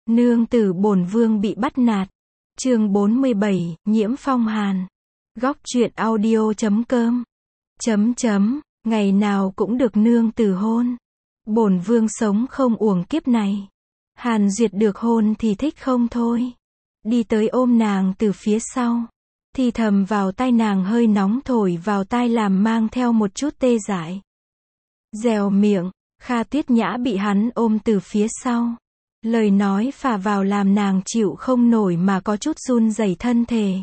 Nương tử bổn vương bị bắt nạt. Chương 47, Nhiễm Phong Hàn. Góc truyện audio.com. Ngày nào cũng được nương tử hôn. Bổn vương sống không uổng kiếp này. Hàn Duyệt được hôn thì thích không thôi. Đi tới ôm nàng từ phía sau. Thì thầm vào tai nàng hơi nóng thổi vào tai làm mang theo một chút tê dại. Dèo miệng, Kha Tuyết Nhã bị hắn ôm từ phía sau. Lời nói phả vào làm nàng chịu không nổi mà có chút run rẩy thân thể.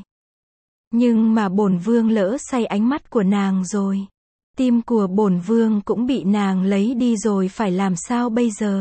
Nhưng mà bổn vương lỡ say ánh mắt của nàng rồi. Tim của bổn vương cũng bị nàng lấy đi rồi, phải làm sao bây giờ?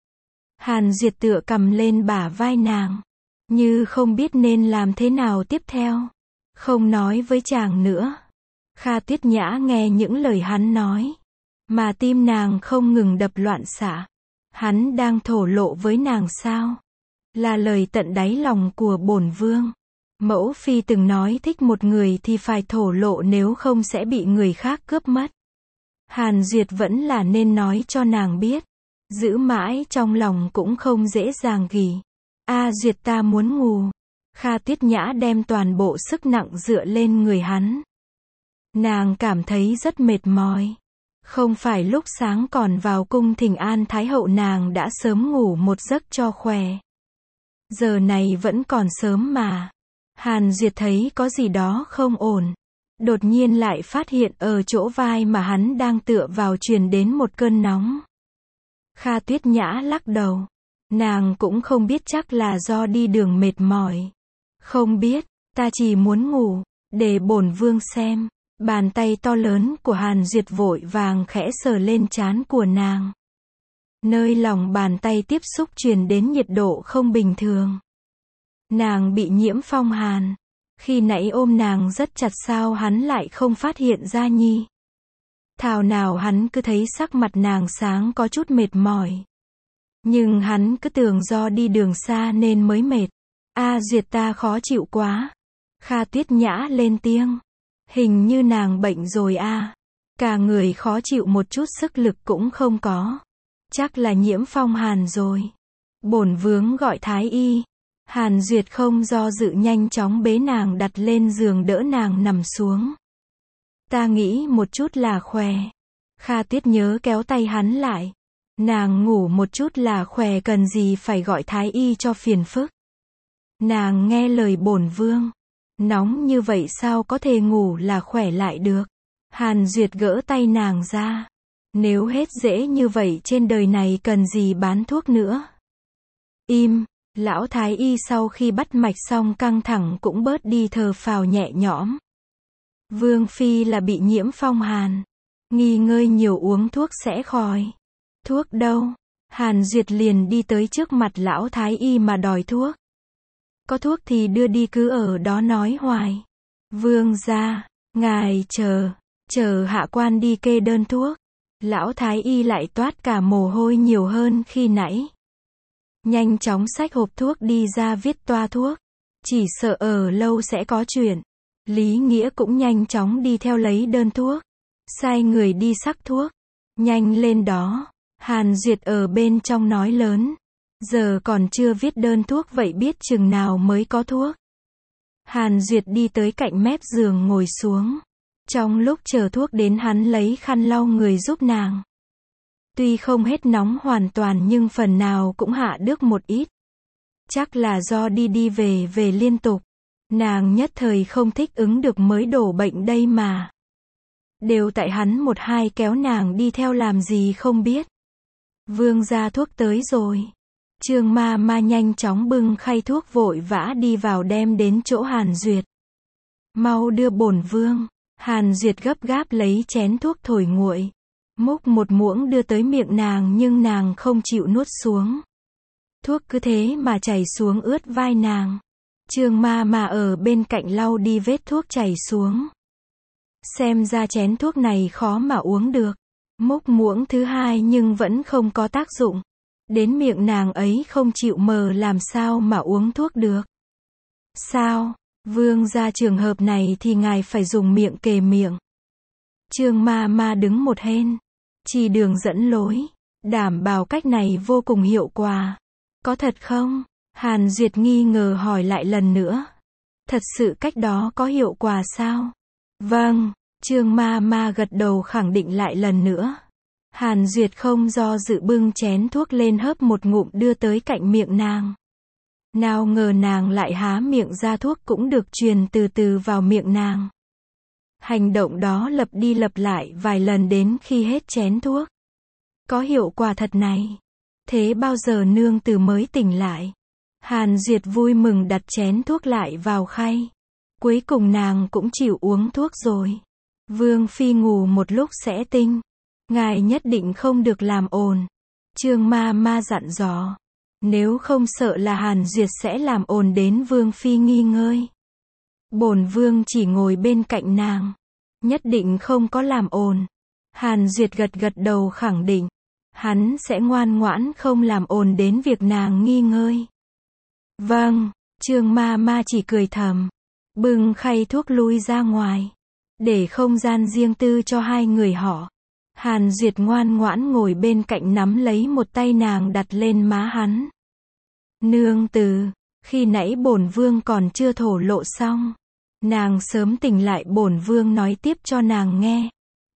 Hàn Duyệt tựa cầm lên bả vai nàng, như không biết nên làm thế nào tiếp theo. Không nói với chàng nữa. Kha Tuyết Nhã nghe những lời hắn nói, mà tim nàng không ngừng đập loạn xạ. Hắn đang thổ lộ với nàng sao? Là lời tận đáy lòng của bổn vương. Mẫu phi từng nói thích một người thì phải thổ lộ, nếu không sẽ bị người khác cướp mất. Hàn Duyệt vẫn là nên nói cho nàng biết. Giữ mãi trong lòng cũng không dễ dàng gỉ. Duyệt, ta muốn ngủ. Kha Tuyết Nhã đem toàn bộ sức nặng dựa lên người hắn. Nàng cảm thấy rất mệt mỏi. Không phải lúc sáng còn vào cung thỉnh an Thái hậu nàng đã sớm ngủ một giấc cho khỏe. Giờ này vẫn còn sớm mà. Hàn Duyệt thấy có gì đó không ổn. Đột nhiên lại phát hiện ở chỗ vai mà hắn đang tựa vào truyền đến một cơn nóng. Kha Tuyết Nhã lắc đầu. Nàng cũng không biết, chắc là do đi đường mệt mỏi. Không biết, ta chỉ muốn ngủ, để bổn vương xem. Bàn tay to lớn của Hàn Duyệt vội vàng khẽ sờ lên trán của nàng. Nơi lòng bàn tay tiếp xúc truyền đến nhiệt độ không bình thường. Nàng bị nhiễm phong hàn. Khi nãy ôm nàng rất chặt, sao hắn lại không phát hiện ra nhỉ? Thảo nào hắn cứ thấy sắc mặt nàng sáng có chút mệt mỏi. Nhưng hắn cứ tưởng do đi đường xa nên mới mệt. Duyệt, ta khó chịu quá. Kha Tuyết Nhã lên tiếng. Hình như nàng bệnh rồi Cả người khó chịu, một chút sức lực cũng không có. Chắc là nhiễm phong hàn rồi. Bổn vương gọi thái y. Hàn Duyệt không do dự nhanh chóng bế nàng đặt lên giường, đỡ nàng nằm xuống. Ta nghĩ một chút là khỏe. Kha Tuyết nhớ kéo tay hắn lại. Nàng ngủ một chút là khỏe, cần gì phải gọi thái y cho phiền phức. Nàng nghe lời bổn vương. Nóng như vậy sao có thể ngủ là khỏe lại được. Hàn Duyệt gỡ tay nàng ra. Nếu hết dễ như vậy trên đời này cần gì bán thuốc nữa. Im. Lão thái y sau khi bắt mạch xong căng thẳng cũng bớt đi, thở phào nhẹ nhõm. Vương phi là bị nhiễm phong hàn. Nghỉ ngơi nhiều, uống thuốc sẽ khỏi. Thuốc đâu? Hàn Duyệt liền đi tới trước mặt lão thái y mà đòi thuốc. Có thuốc thì đưa đi, cứ ở đó nói hoài. Vương gia, ngài chờ hạ quan đi kê đơn thuốc. Lão thái y lại toát cả mồ hôi nhiều hơn khi nãy. Nhanh chóng xách hộp thuốc đi ra viết toa thuốc. Chỉ sợ ở lâu sẽ có chuyện. Lý Nghĩa cũng nhanh chóng đi theo lấy đơn thuốc. Sai người đi xắc thuốc. Nhanh lên đó. Hàn Duyệt ở bên trong nói lớn. Giờ còn chưa viết đơn thuốc, vậy biết chừng nào mới có thuốc. Hàn Duyệt đi tới cạnh mép giường ngồi xuống. Trong lúc chờ thuốc đến, hắn lấy khăn lau người giúp nàng. Tuy không hết nóng hoàn toàn nhưng phần nào cũng hạ được một ít. Chắc là do đi về liên tục. Nàng nhất thời không thích ứng được mới đổ bệnh đây mà. Đều tại hắn một hai kéo nàng đi theo làm gì không biết. Vương gia, thuốc tới rồi. Trương ma ma nhanh chóng bưng khay thuốc vội vã đi vào đem đến chỗ Hàn Duyệt. Mau đưa bổn vương. Hàn Duyệt gấp gáp lấy chén thuốc thổi nguội. Múc một muỗng đưa tới miệng nàng nhưng nàng không chịu nuốt xuống. Thuốc cứ thế mà chảy xuống ướt vai nàng. Trương ma ma ở bên cạnh lau đi vết thuốc chảy xuống. Xem ra chén thuốc này khó mà uống được. Múc muỗng thứ hai nhưng vẫn không có tác dụng. Đến miệng nàng ấy không chịu mở, làm sao mà uống thuốc được. Sao? Vương gia, trường hợp này thì ngài phải dùng miệng kề miệng. Trương ma ma đứng một bên, chỉ đường dẫn lối, đảm bảo cách này vô cùng hiệu quả. Có thật không? Hàn Duyệt nghi ngờ hỏi lại lần nữa. Thật sự cách đó có hiệu quả sao? Vâng, Trương ma ma gật đầu khẳng định lại lần nữa. Hàn Duyệt không do dự bưng chén thuốc lên hớp một ngụm đưa tới cạnh miệng nàng. Nào ngờ nàng lại há miệng ra, thuốc cũng được truyền từ từ vào miệng nàng. Hành động đó lặp đi lặp lại vài lần đến khi hết chén thuốc. Có hiệu quả thật này. Thế bao giờ nương tử mới tỉnh lại? Hàn Duyệt vui mừng đặt chén thuốc lại vào khay. Cuối cùng nàng cũng chịu uống thuốc rồi. Vương phi ngủ một lúc sẽ tinh. Ngài nhất định không được làm ồn. Trương ma ma dặn dò. Nếu không sợ là Hàn Duyệt sẽ làm ồn đến Vương phi nghi ngơi. Bổn vương chỉ ngồi bên cạnh nàng. Nhất định không có làm ồn. Hàn Duyệt gật gật đầu khẳng định. Hắn sẽ ngoan ngoãn không làm ồn đến việc nàng nghi ngơi. Vâng, Trương ma ma chỉ cười thầm. Bưng khay thuốc lui ra ngoài. Để không gian riêng tư cho hai người họ. Hàn Duyệt ngoan ngoãn ngồi bên cạnh nắm lấy một tay nàng đặt lên má hắn. Nương tử, khi nãy bổn vương còn chưa thổ lộ xong. Nàng sớm tỉnh lại, bổn vương nói tiếp cho nàng nghe.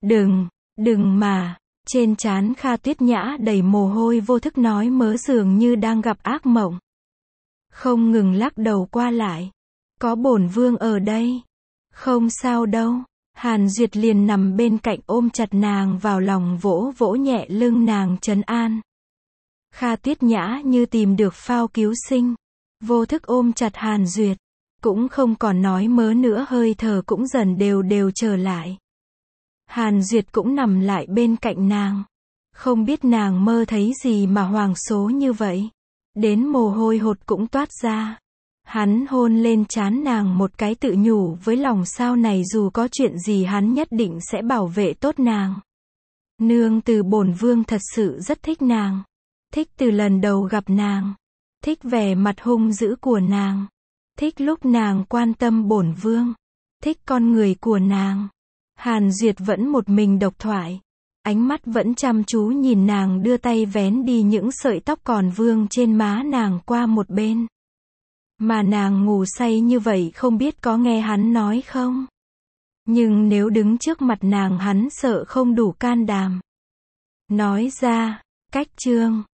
Đừng mà. Trên trán Kha Tuyết Nhã đầy mồ hôi, vô thức nói mớ dường như đang gặp ác mộng. Không ngừng lắc đầu qua lại. Có bổn vương ở đây. Không sao đâu. Hàn Duyệt liền nằm bên cạnh ôm chặt nàng vào lòng, vỗ vỗ nhẹ lưng nàng trấn an. Kha Tuyết Nhã như tìm được phao cứu sinh. Vô thức ôm chặt Hàn Duyệt. Cũng không còn nói mớ nữa, hơi thở cũng dần đều trở lại. Hàn Duyệt cũng nằm lại bên cạnh nàng. Không biết nàng mơ thấy gì mà hoàng số như vậy. Đến mồ hôi hột cũng toát ra. Hắn hôn lên trán nàng một cái, tự nhủ với lòng sau này dù có chuyện gì hắn nhất định sẽ bảo vệ tốt nàng. Nương tử, bổn vương thật sự rất thích nàng. Thích từ lần đầu gặp nàng. Thích vẻ mặt hung dữ của nàng. Thích lúc nàng quan tâm bổn vương. Thích con người của nàng. Hàn Duyệt vẫn một mình độc thoại. Ánh mắt vẫn chăm chú nhìn nàng đưa tay vén đi những sợi tóc còn vương trên má nàng qua một bên. Mà nàng ngủ say như vậy không biết có nghe hắn nói không? Nhưng nếu đứng trước mặt nàng hắn sợ không đủ can đảm. Nói ra, cách chương